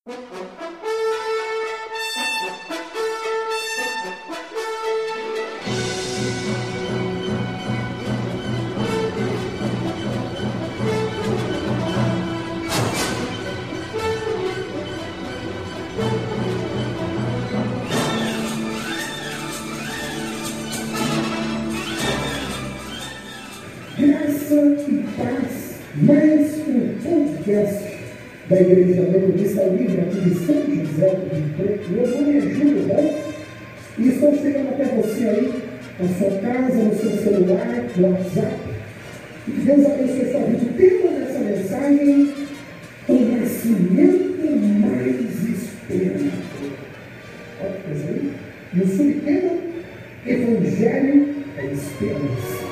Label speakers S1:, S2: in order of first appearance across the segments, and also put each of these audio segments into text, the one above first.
S1: Graça e paz, mais um podcast da Igreja Metodista Livre aqui de São José do Rio Preto. Meu nome é Júlio Bom e estou chegando até você aí, na sua casa, no seu celular, no WhatsApp. E que Deus abençoe sua vida. O tema dessa mensagem: o nascimento mais esperado. Olha que coisa aí. E o subtema: Evangelho é Esperança.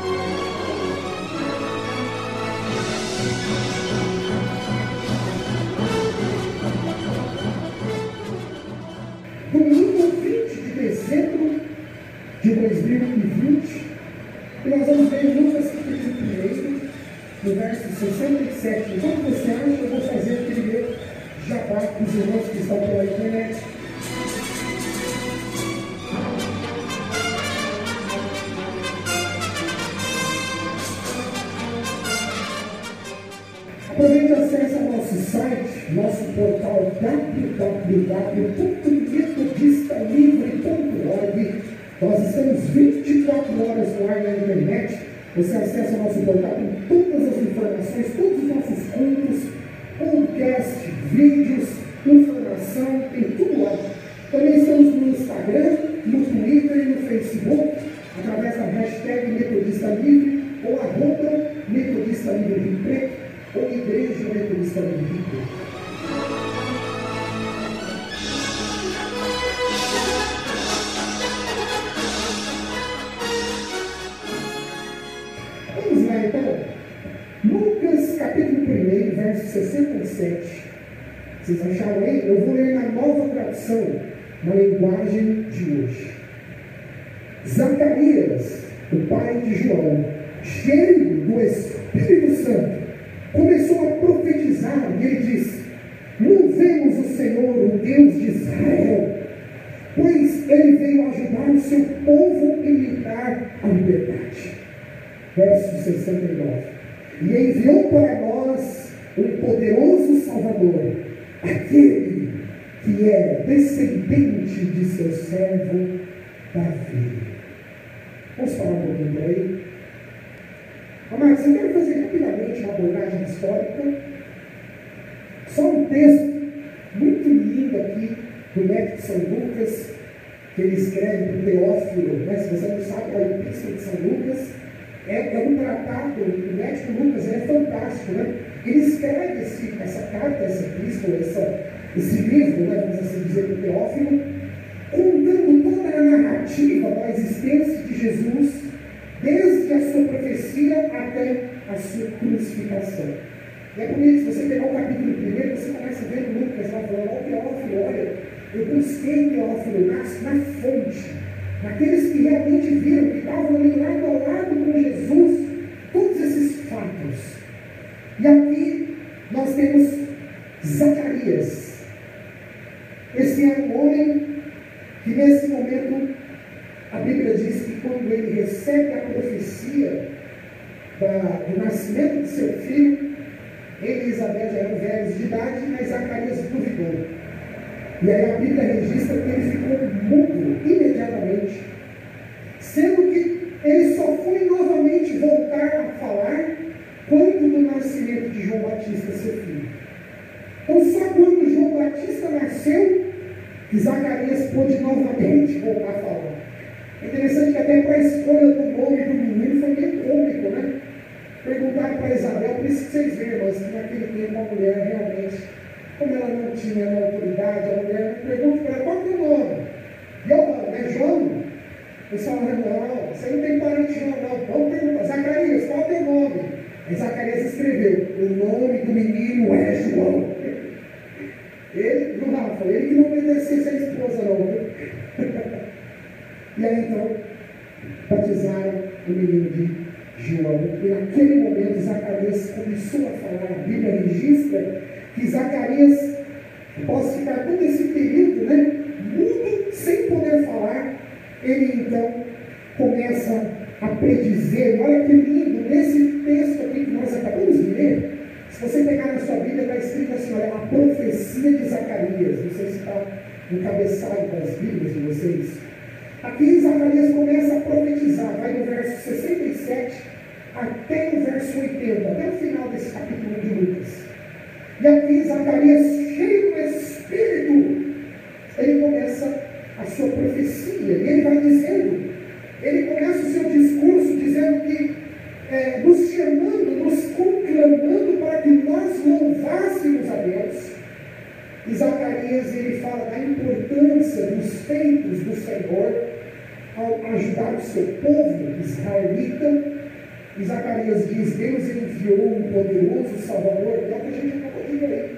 S1: Domingo 20 de dezembro de 2020, e nós vamos ver Lucas capítulo 1, no verso 67. Enquanto você acha, eu vou fazer aquele jabá com os irmãos que estão pela internet. Aproveite e acesse ao nosso site, nosso portal www.metodistalivre.org. Nós estamos 24 horas no ar na internet. Você acessa o nosso portal com todas as informações, todos os nossos cultos, podcast, vídeos, informação, tem tudo lá. Também estamos no Instagram, no Twitter e no Facebook, através da hashtag Metodista Livre ou @Metodista Livre Rio Preto, ou Igreja Metodista Livre Rio Preto. Vamos lá então. Lucas capítulo 1, verso 67. Vocês acharam aí? Eu vou ler na nova tradução, na linguagem de hoje. Zacarias, o pai de João, cheio do Espírito Santo, começou a profetizar e ele disse: louvemos o Senhor, o Deus de Israel, pois ele veio ajudar o seu povo e lhe dar a liberdade. Verso 69. E enviou para nós um poderoso Salvador, aquele que é descendente de seu servo Davi. Vamos falar um pouquinho por aí. Amados, eu quero fazer rapidamente uma abordagem histórica. Só um texto muito lindo aqui do médico São Lucas, que ele escreve para o Teófilo, né? Se você não sabe, a Epístola de São Lucas é um tratado. O médico Lucas é fantástico, né? Ele escreve essa carta, essa epístola, esse livro, né? Vamos assim dizer, para o Teófilo, contando toda a narrativa da existência de Jesus, desde a sua profecia até a sua crucificação. E é por isso, se você pegar o capítulo 1, você começa a ver Lucas lá falando: ó Teófilo, olha, eu busquei Teófilo na fonte, naqueles que realmente viram, que estavam ali lado ao lado com Jesus, todos esses fatos. E aqui nós temos Zacarias. Esse é um homem que nesse momento, a Bíblia diz que quando ele recebe a profecia do nascimento de seu filho, ele e Isabel já eram velhos de idade, mas Zacarias duvidou. E aí a Bíblia registra que ele ficou mudo imediatamente, sendo que ele só foi novamente voltar a falar quando do nascimento de João Batista, seu filho. Então só quando João Batista nasceu, que Zacarias pôde novamente voltar a falar. É interessante que até para a escolha do nome do menino foi meio cômico, né? Perguntaram para Isabel, por isso que vocês veem, mas que naquele tempo a mulher realmente, como ela não tinha autoridade, a mulher pergunta para ela: qual que é o nome? E eu falo: é João? O pessoal fala: não, você não tem parente João, não. Vamos perguntar: Zacarias, qual é o teu nome? Aí Zacarias escreveu: o nome do menino é João. Ele, não, Rafa, ele que não obedecesse a esposa, não. E aí então, batizaram o menino de João. E naquele momento, Zacarias começou a falar. A Bíblia registra que Zacarias Após ficar todo esse período, mudo, sem poder falar, ele então começa a predizer. Olha que lindo, nesse texto aqui que nós acabamos de ler, se você pegar na sua Bíblia, está escrito assim, olha, a profecia de Zacarias. Não sei se está no cabeçalho das Bíblias de vocês. Aqui Zacarias começa a profetizar, vai do verso 67 até o verso 80, até o final desse capítulo de Lucas. E aqui Zacarias, cheio do Espírito, ele começa a sua profecia, e ele vai dizendo, ele começa o seu discurso dizendo que, nos chamando, nos conclamando para que nós louvássemos a Deus. E Zacarias, ele fala da importância dos feitos do Senhor ao ajudar o seu povo israelita. E Zacarias diz, Deus enviou um poderoso Salvador, é o que a gente acabou de ver.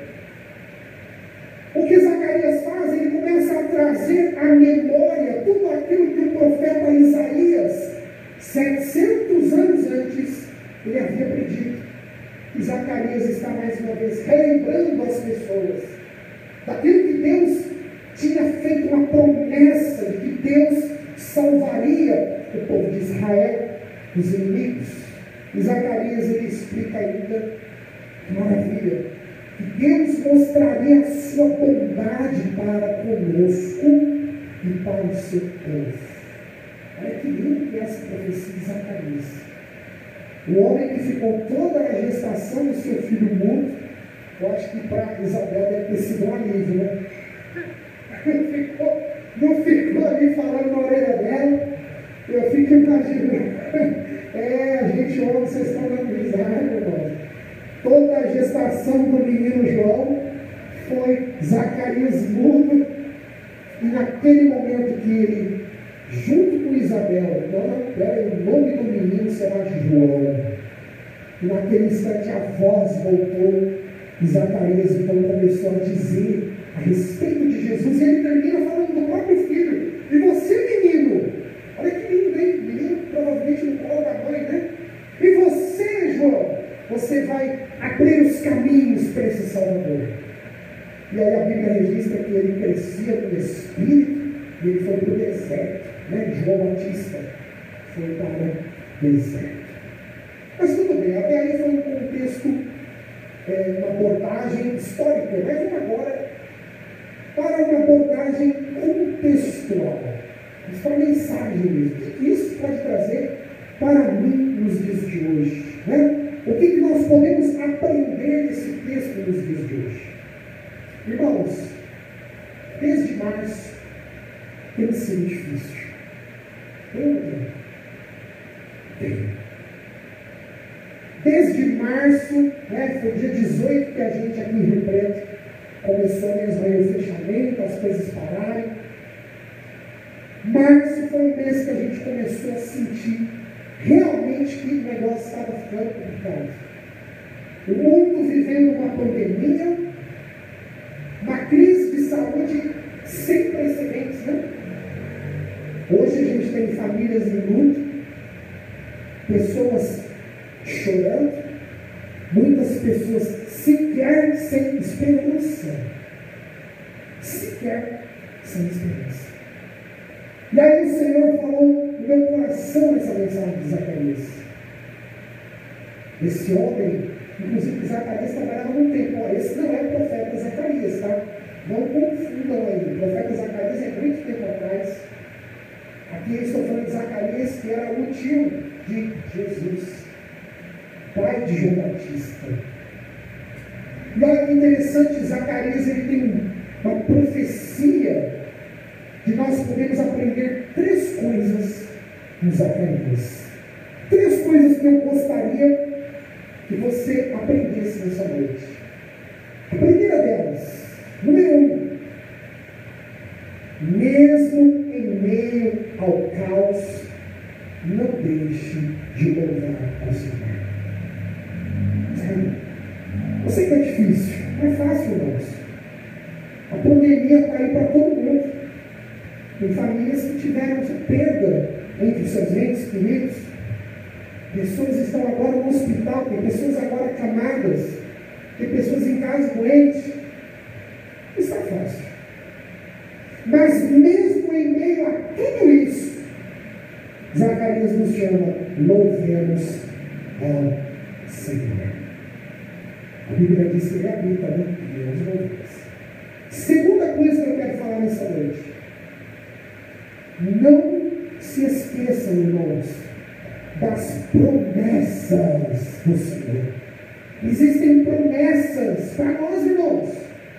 S1: O que Zacarias faz? Ele começa a trazer à memória tudo aquilo que o profeta Isaías, 700 anos antes, ele havia predito. E Zacarias está mais uma vez relembrando as pessoas daquilo que Deus tinha feito uma promessa de que Deus salvaria o povo de Israel dos inimigos. E Zacarias, ele explica ainda, que maravilha, que Deus mostraria a sua bondade para conosco e para o seu povo. Olha que lindo que é essa profecia de Zacarias. O homem que ficou toda a gestação do seu filho mudo, eu acho que para Isabel deve ter sido um alívio, né? Não ficou ali falando na orelha dela. Eu fico imaginando. A gente ouve, vocês estão dando risada, irmão. Toda a gestação do menino João foi Zacarias mudo. E naquele momento que ele, junto com Isabel, o nome do menino será João. E naquele instante a voz voltou. E Zacarias então começou a dizer a respeito de Jesus. E ele termina falando do próprio filho. E você, menino? Olha que lindo, hein? Menino provavelmente no colo da mãe, né? E você, João? Você vai abrir os caminhos para esse Salvador. E aí a Bíblia registra que ele crescia no Espírito e ele foi para o deserto, né? João Batista foi para o deserto. Mas tudo bem, até aí foi um contexto, uma abordagem histórica. Mas vamos agora para uma abordagem contextual. Isso é uma mensagem mesmo. O que isso pode trazer para mim nos dias de hoje? Né? O que nós podemos aprender desse texto nos dias de hoje? Irmãos, desde março tem sido difícil. Tem. Desde março, foi dia 18 que a gente aqui em Rio Preto começou mesmo aí o fechamento, as coisas pararam. Março foi um mês que a gente começou a sentir realmente que o negócio estava ficando complicado. O mundo vivendo uma pandemia, uma crise de saúde sem precedentes, né? Hoje a gente tem famílias em luto, pessoas chorando, muitas pessoas sequer sem esperança. Sequer sem esperança. E aí o Senhor falou no meu coração essa mensagem de Zacarias. Esse homem, inclusive Zacarias trabalhava num tempo. Esse não é o profeta Zacarias, tá? Não confundam aí. O profeta Zacarias é muito tempo atrás. Aqui eu estou falando de Zacarias, que era o tio de Jesus, pai de João Batista. E olha que interessante, Zacarias ele tem uma profecia que nós podemos aprender 3 coisas com Zacarias. 3 coisas que eu gostaria que você aprendesse nessa noite. A primeira delas, número 1, mesmo em meio ao caos, não deixe de louvar ao Senhor. Eu sei que é difícil, não é fácil, irmãos. A pandemia está aí para todo mundo. Tem famílias que tiveram perda entre os seus entes queridos. Pessoas estão agora no hospital, tem pessoas agora acamadas, tem pessoas em casa doentes. Está fácil. Mas mesmo em meio a tudo isso, Zacarias nos chama: louvemos ao Senhor. A Bíblia diz que ele habita, né? Deus louvemos. Segunda coisa que eu quero falar nessa noite: não se esqueçam, irmãos, das promessas do Senhor. Existem promessas para nós, irmãos.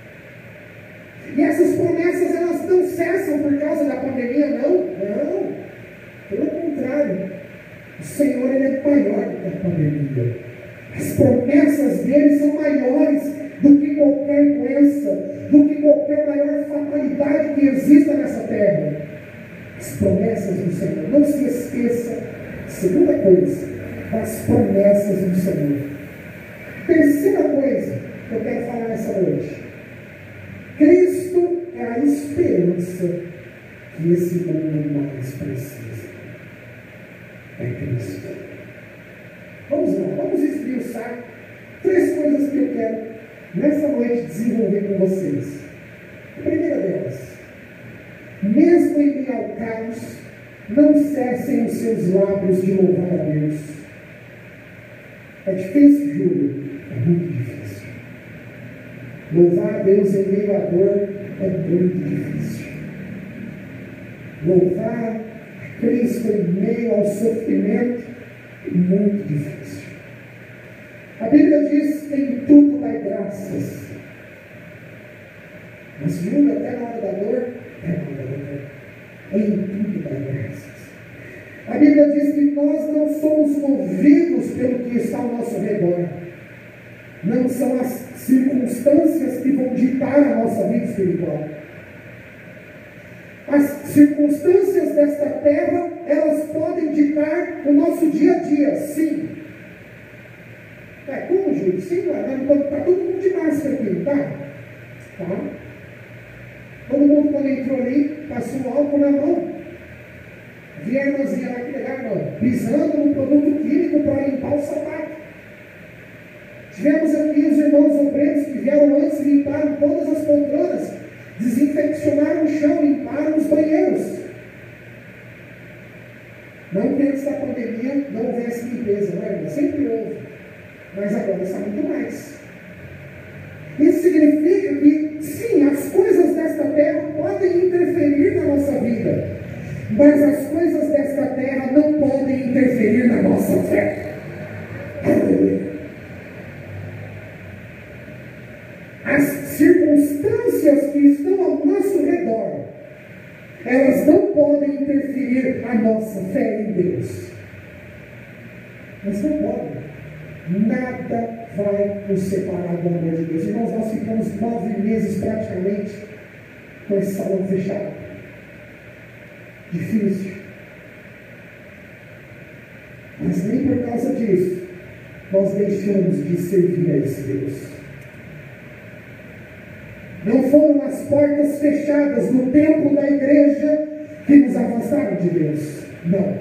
S1: E essas promessas, elas não cessam por causa da pandemia, não. Não. Pelo contrário. O Senhor, ele é maior do que a pandemia. As promessas dele são maiores do que qualquer doença, do que qualquer maior fatalidade que exista nessa terra. As promessas do Senhor. Não se esqueça, segunda coisa, das promessas do Senhor. Terceira coisa que eu quero falar nessa noite: Cristo é a esperança que esse mundo mais precisa. É Cristo. Vamos lá, vamos esmiuçar 3 coisas que eu quero nessa noite desenvolver com vocês. A primeira delas: mesmo em meio ao caos, não cessem os seus lábios de louvar a Deus. É difícil, Júlio? É muito difícil. Louvar a Deus em meio à dor é muito difícil. Louvar a Cristo em meio ao sofrimento é muito difícil. A Bíblia diz: em tudo dai graças. Mas Júlio, até na hora da dor, em tudo dai graças. A Bíblia diz que nós não somos movidos pelo que está ao nosso redor. Não são as circunstâncias que vão ditar a nossa vida espiritual. As circunstâncias desta terra, elas podem ditar o nosso dia a dia, sim. Como, Júlio? Sim, está todo mundo de máscara aqui, não está? Tá. Todo mundo, quando entrou ali, passou um álcool na mão. Vi a irmãzinha lá, que legal, irmão, pisando no produto químico para limpar o sapato. Tivemos aqui os irmãos obreiros que vieram antes, limparam todas as poltronas, desinfeccionaram o chão, limparam os banheiros. Não que antes da pandemia não houvesse limpeza, não é? Sempre houve, mas agora está muito mais. Isso significa que, sim, as coisas desta terra podem interferir na nossa vida, mas as coisas desta terra não podem interferir na nossa fé. Aleluia. As circunstâncias que estão ao nosso redor, elas não podem interferir a nossa fé em Deus. Elas não podem. Nada vai nos separar do amor de Deus. Irmãos, nós ficamos 9 meses praticamente com esse salão fechado. Difícil. Mas nem por causa disso nós deixamos de servir a esse Deus. Não foram as portas fechadas no templo da igreja que nos afastaram de Deus. Não.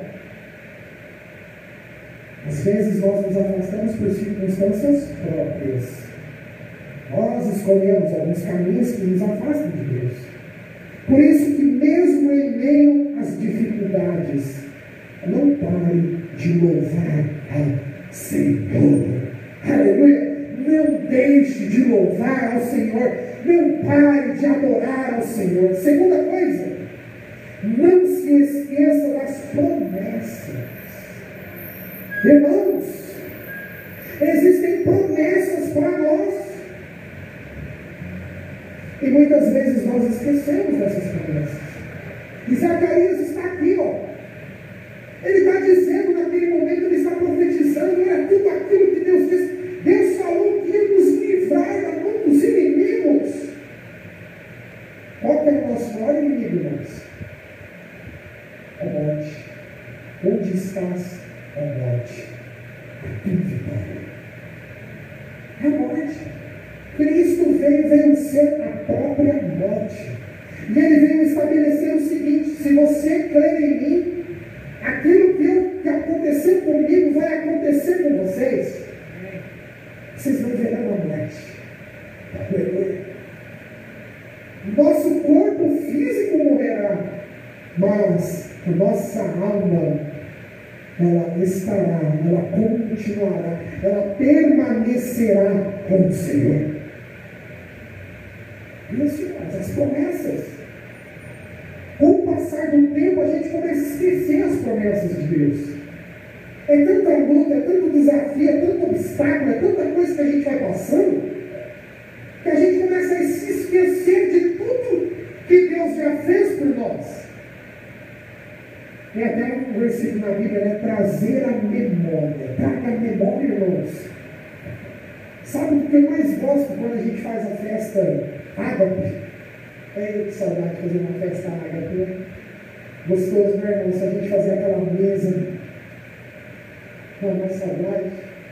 S1: Às vezes nós nos afastamos por circunstâncias próprias. Nós escolhemos alguns caminhos que nos afastam de Deus. Por isso que mesmo em meio às dificuldades, não pare de louvar ao Senhor. Aleluia! Não deixe de louvar ao Senhor. Não pare de adorar ao Senhor. Segunda coisa, não se esqueça das promessas. Irmãos, existem promessas para nós. E muitas vezes nós esquecemos dessas promessas. E Zacarias está aqui, ó. Ele está dizendo naquele momento, ele está profetizando, era tudo aquilo que Deus disse. Deus falou que ia nos livrar da mão dos inimigos. Qual que é o nosso maior inimigo, irmãos? A morte. Onde estás, ó morte? A tua vitória. A morte. Cristo veio vencer a própria morte. E ele veio estabelecer o seguinte: se você crer em mim, aquilo que aconteceu comigo vai acontecer com vocês. Vocês não verão a morte. Aleluia. Nosso corpo físico morrerá, mas a nossa alma, ela estará, ela continuará, ela permanecerá com o Senhor. Isso, as promessas. Com o passar do tempo, a gente começa a esquecer as promessas de Deus. É tanta luta, é tanto desafio, é tanto obstáculo, é tanta coisa que a gente vai passando, que a gente começa a se esquecer de tudo que Deus já fez por nós. Tem até um versículo na Bíblia, né? Trazer a memória. Traga a memória, irmãos. Sabe o que eu mais gosto quando a gente faz a festa ágape? Que saudade de fazer uma festa ágape, né? Gostoso, né, irmão? Se a gente fazer aquela mesa com a nossa saudade,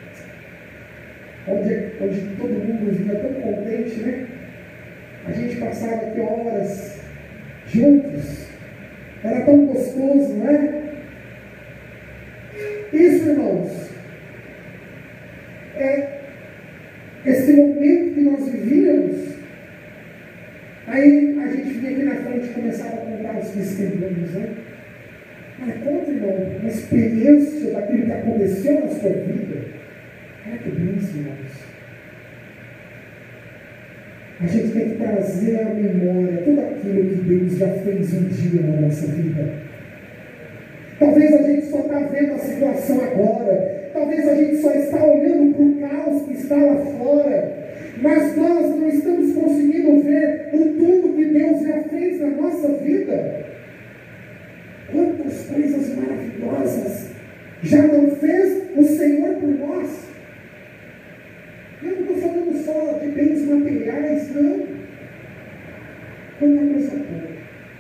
S1: onde todo mundo vinha tão contente, né? A gente passava aqui horas juntos, era tão gostoso, não é? Isso, irmãos, é esse momento que nós vivíamos. Aí a gente vinha aqui na frente e começava a contar os testemunhos, né? Mas conta, irmão, uma experiência daquilo que aconteceu na sua vida. Olha que bênção, irmãos. A gente tem que trazer à memória tudo aquilo que Deus já fez um dia na nossa vida. Talvez a gente só está vendo a situação agora. Talvez a gente só está olhando para o caos que está lá fora. Mas nós não estamos conseguindo ver o tudo que Deus já fez na nossa vida. Quantas coisas maravilhosas já não fez o Senhor por nós. Eu não estou falando só de bens materiais, não. Quanta coisa boa.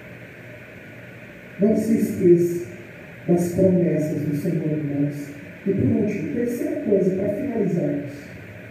S1: Não se esqueça das promessas do Senhor, irmãos. E por último, terceira coisa, para finalizarmos.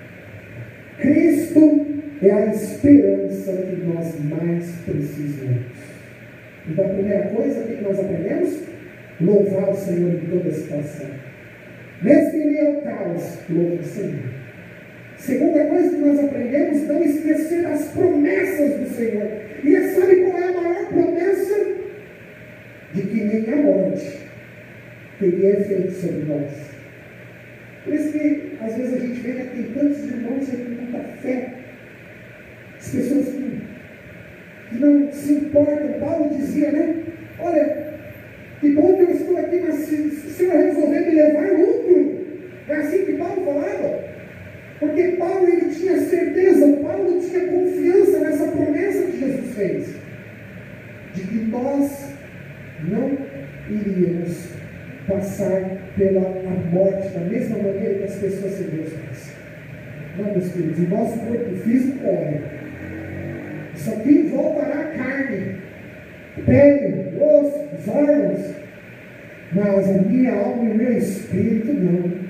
S1: Cristo é a esperança que nós mais precisamos. Então, a primeira coisa, o que nós aprendemos? Louvar o Senhor em toda a situação. Mesmo em meio ao caos, louve o Senhor. Segunda coisa que nós aprendemos, não esquecer as promessas do Senhor. E sabe qual é a maior promessa? De que nem a morte teria efeito sobre nós. Por isso que, às vezes, a gente vê que tem tantos irmãos aí com muita fé. As pessoas que não se importam. Paulo dizia, né? Olha, que bom que eu estou aqui, mas se o Senhor resolver me levar, lucro. É assim que Paulo falava. Porque Paulo, ele tinha certeza, Paulo tinha confiança nessa promessa que Jesus fez. De que nós não iríamos passar pela morte da mesma maneira que as pessoas sem Deus passam. Não, meus queridos, o nosso corpo físico morre. Isso aqui voltará à carne, pele, osso, os órgãos. Mas a minha alma e o meu espírito não.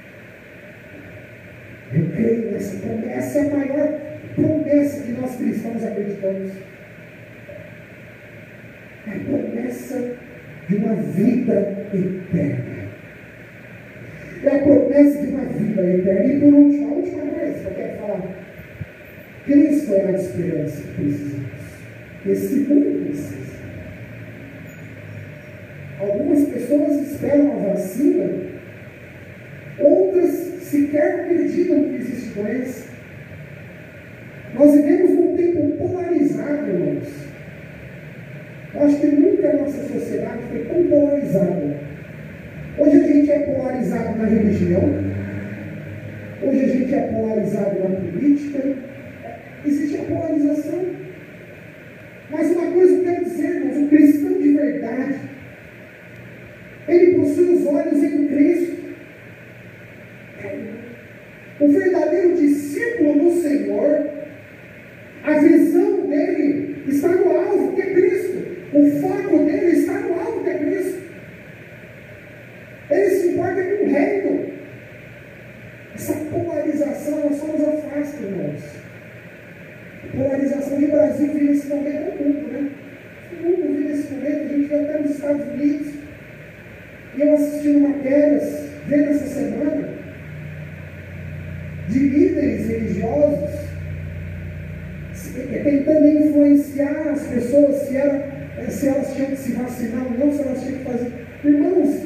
S1: Eu creio nessa promessa. Essa é a maior promessa que nós cristãos acreditamos. É a promessa de uma vida eterna. É a promessa de uma vida eterna. E por último, a última coisa que eu quero falar. Cristo é a esperança que precisamos. Esse mundo precisa. Algumas pessoas esperam a vacina, outras sequer acreditam que existe doença. Nós vivemos num tempo polarizado, irmãos. Eu acho que nunca a nossa sociedade foi tão polarizada. Hoje a gente é polarizado na religião, hoje a gente é polarizado na política, existe a polarização. Mas uma coisa eu quero dizer, irmãos, o cristão de verdade, ele possui os olhos em Cristo. O verdadeiro discípulo do Senhor, a visão dele está no alvo, que é Cristo. O foco dele está no alvo, que é Cristo. Ele se importa com o reino. Essa polarização, ela só nos afasta, irmãos. A polarização de Brasil vive nesse momento do mundo, né? O mundo vive nesse momento, a gente vê até nos Estados Unidos. E eu assistindo matérias, vendo essa semana, de líderes religiosos tentando influenciar influenciar as pessoas se elas tinham que se vacinar ou não, se elas tinham que fazer. Irmãos,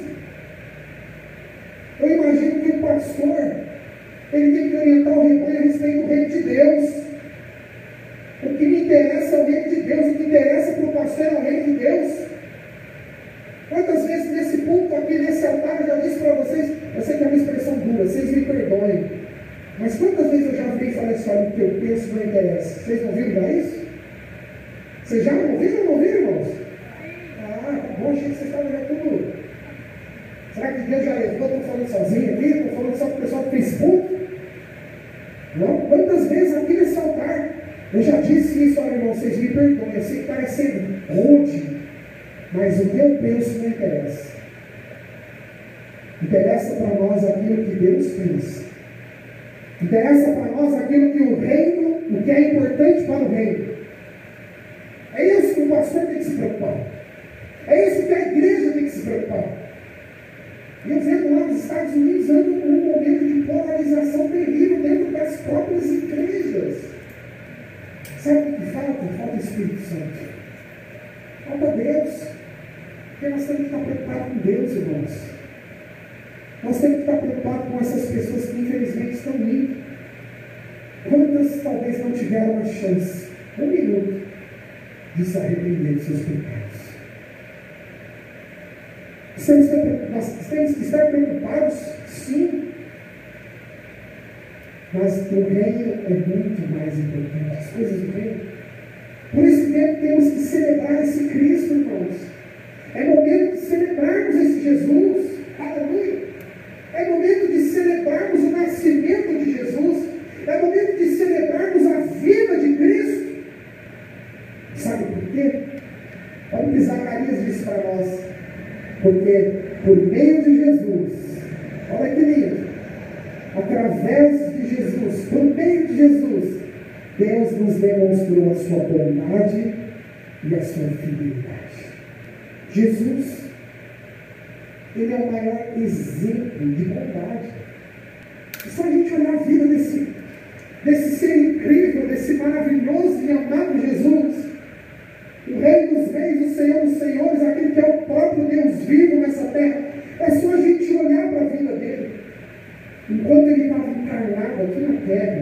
S1: eu imagino que o pastor, ele tem que orientar o rebanho a respeito do reino de Deus. O que me interessa é o reino de Deus, o que interessa para o pastor é o reino de Deus. Quantas vezes nesse púlpito aqui, nesse altar, eu já disse para vocês, eu sei que é uma expressão dura, vocês me perdoem, mas quantas vezes eu já vi e falei assim, olha, o que eu penso não interessa. Vocês não ouviram já isso? Vocês já não ouviram ou não ouviram, irmãos? Ah, bom, achei que vocês estavam já tudo. Será que Deus já levou? Estou falando sozinho aqui? Estou falando só para o pessoal do Facebook? Não? Quantas vezes aqui nesse altar eu já disse isso, olha, irmão, vocês me perdoem, eu sei que parece ser rude, mas o que eu penso não interessa. Interessa para nós aquilo que Deus pensa. Interessa para nós aquilo que o reino, o que é importante para o reino. É isso que o pastor tem que se preocupar. É isso que a igreja tem que se preocupar. E eu vejo lá nos Estados Unidos ando um momento de polarização terrível dentro das próprias igrejas. Sabe o que falta? Falta o Espírito Santo. Falta Deus. Porque nós temos que estar preocupados com Deus, irmãos. Nós temos que estar preocupados com essas pessoas que infelizmente estão indo. Quantas talvez não tiveram a chance, um minuto, de se arrepender dos seus pecados? Nós temos que estar preocupados, sim. Mas o reino é muito mais importante, as coisas do reino. Por esse tempo temos que celebrar esse Cristo, irmãos. É momento de celebrarmos esse Jesus. Aleluia. É momento de celebrarmos o nascimento de Jesus. É momento de celebrarmos a vida de Cristo. Sabe por quê? Olha o que Zacarias disse para nós. Porque por meio de Jesus, olha que lindo, através de Jesus, por meio de Jesus, Deus nos demonstrou a sua bondade e a sua fidelidade. Jesus, ele é o maior exemplo de bondade. É só a gente olhar a vida desse ser incrível, desse maravilhoso e amado Jesus, o Rei dos Reis, o Senhor dos Senhores, aquele que é o próprio Deus vivo nessa terra. É só a gente olhar para a vida dele. Enquanto ele estava encarnado aqui na terra,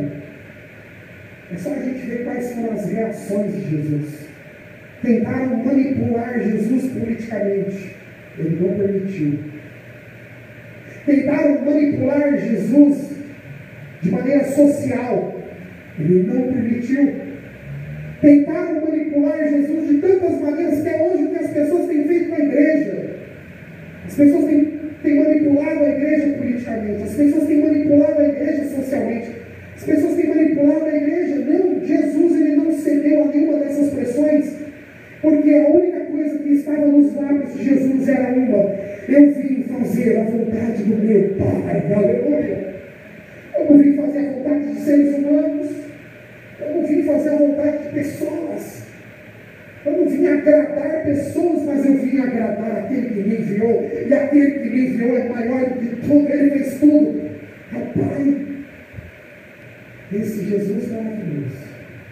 S1: é só a gente ver quais foram as reações de Jesus. Tentaram manipular Jesus politicamente. Ele não permitiu. Tentaram manipular Jesus de maneira social. Ele não permitiu. Tentaram manipular Jesus de tantas maneiras que é hoje o que as pessoas têm feito na igreja. As pessoas têm manipulado a igreja politicamente. As pessoas têm manipulado a igreja socialmente. As pessoas têm manipulado a igreja. Não, Jesus ele não cedeu a nenhuma dessas pressões, porque a única coisa que estava nos lábios de Jesus era uma: eu vim fazer a vontade do meu Pai. Aleluia. Eu não vim fazer a vontade de seres humanos. Eu não vim fazer a vontade de pessoas. Eu não vim agradar pessoas, mas eu vim agradar aquele que me enviou. E aquele que me enviou é maior do que tudo. Ele fez tudo. É o Pai. Esse Jesus maravilhoso.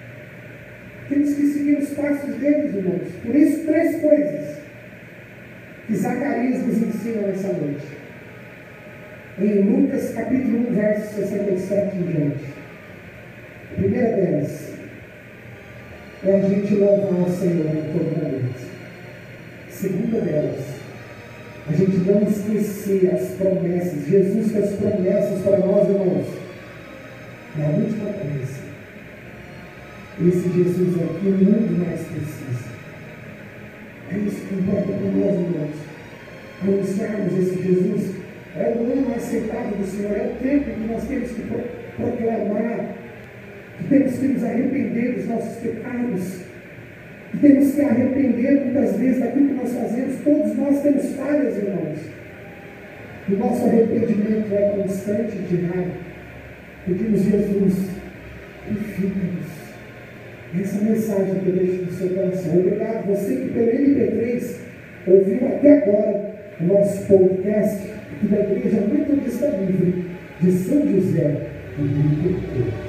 S1: Temos que seguir os passos deles, irmãos. Por isso, 3 coisas que Zacarias nos ensina nessa noite. Em Lucas capítulo 1, verso 67 em diante. A primeira delas é a gente louvar o Senhor em todo momento. A segunda delas, a gente não esquecer as promessas. Jesus fez promessas para nós, irmãos. E a última coisa, esse Jesus é o que o mundo mais precisa. É isso que importa para nós, irmãos. Anunciarmos esse Jesus. É o ano aceitável do Senhor. É o tempo que nós temos que proclamar. Que temos que nos arrepender dos nossos pecados, que temos que arrepender muitas vezes daquilo que nós fazemos. Todos nós temos falhas, irmãos. O nosso arrependimento é constante e diário. Pedimos, Jesus, purifica-nos. Essa mensagem que eu deixo no seu coração. Obrigado você que pelo MP3 ouviu até agora o nosso podcast aqui da Igreja Metodista Livre de São José do Rio.